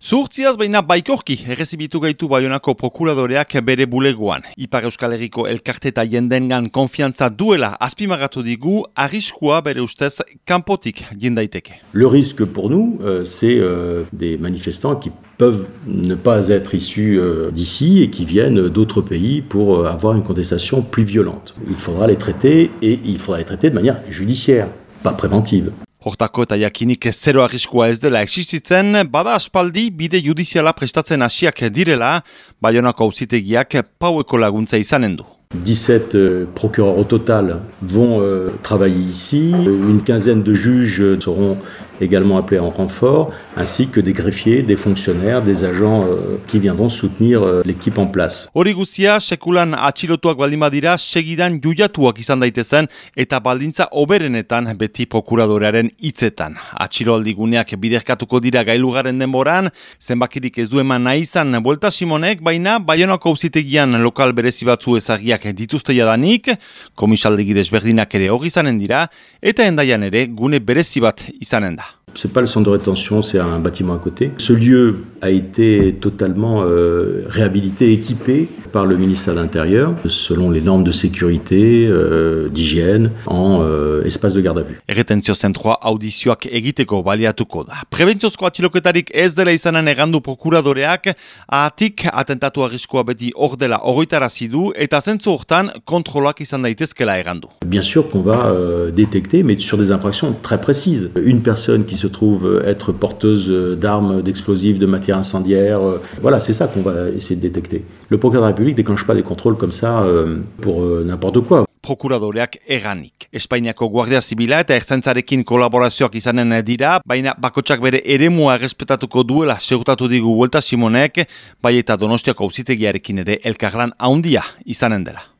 Zuhurtziaz baina baikorki errezibitu gaitu Baionako prokuradoreak bere bulegoan. Ipar Euskal Herriko elkarte eta jendengan konfiantza duela azpimagatu digu, arriskua bere ustez kanpotik jendaiteke. Le risque pour nous, c'est des manifestants qui peuvent ne pas être issus d'ici et qui viennent d'autres pays pour avoir une contestation plus violente. Il faudra les traiter et il faudra les traiter de manière judiciaire, pas préventive. Hortako eta jakinik zero arriskua ez dela existitzen, bada aspaldi bide judiziala prestatzen hasiak direla, Baionako auzitegiak paueko laguntza izanen du. 17 procureurs au total vont travailler ici. Une quinzaine de juges seront également appelés en renfort, ainsi que des greffiers, des fonctionnaires, des agents qui viendront soutenir l'équipe en place. Hori guztia, sekulan atxilotuak baldin badira, segidan juiatuak izan daitezen eta baldintza hoberenetan beti prokuradorearen hitzetan. Atxiloaldi guneak biderkatuko dira gailugaren denboran, zenbakirik ez du eman nahi izan Buelta Simonek, baina Baionako auzitegian lokal berezi batzu ezagiak dituzte jadanik, komisaldegi desberdinak ere hori izanen dira, eta Hendaian ere gune berezi bat izanen da. C'est pas le centre de rétention, c'est un bâtiment à côté. Ce lieu a été totalement réhabilité, équipé par le ministère de l'Intérieur, selon les normes de sécurité, d'hygiène, en espace de garde à vue. Erretentzio zentroa audizioak egiteko baliatuko da. Prebentziozko atxiloketarik ez dela izanen egandu prokuradoreak, ahatik atentatu arriskua beti hor dela horretarazi du eta zentzu hortan kontrolak izan daitezkela egandu. Bien sûr qu'on va détecter, mais sur des infractions très précises. Une personne qui se trouve être porteuse d'armes, d'explosifs, de matières incendiaires. Voilà, c'est ça qu'on va essayer de détecter. Le procureur de la République ne déclenche pas des contrôles comme ça pour n'importe quoi. Prokuradoreak eganik. Espainiako Guardia Zibila eta Ertzaintzarekin kolaborazioak izanen dira, baina bakotsak bere eremua errespetatuko duela segurtatu digu Buelta Simonek, bai eta Donostiako auzitegiarekin ere elkarlan handia izanen dela.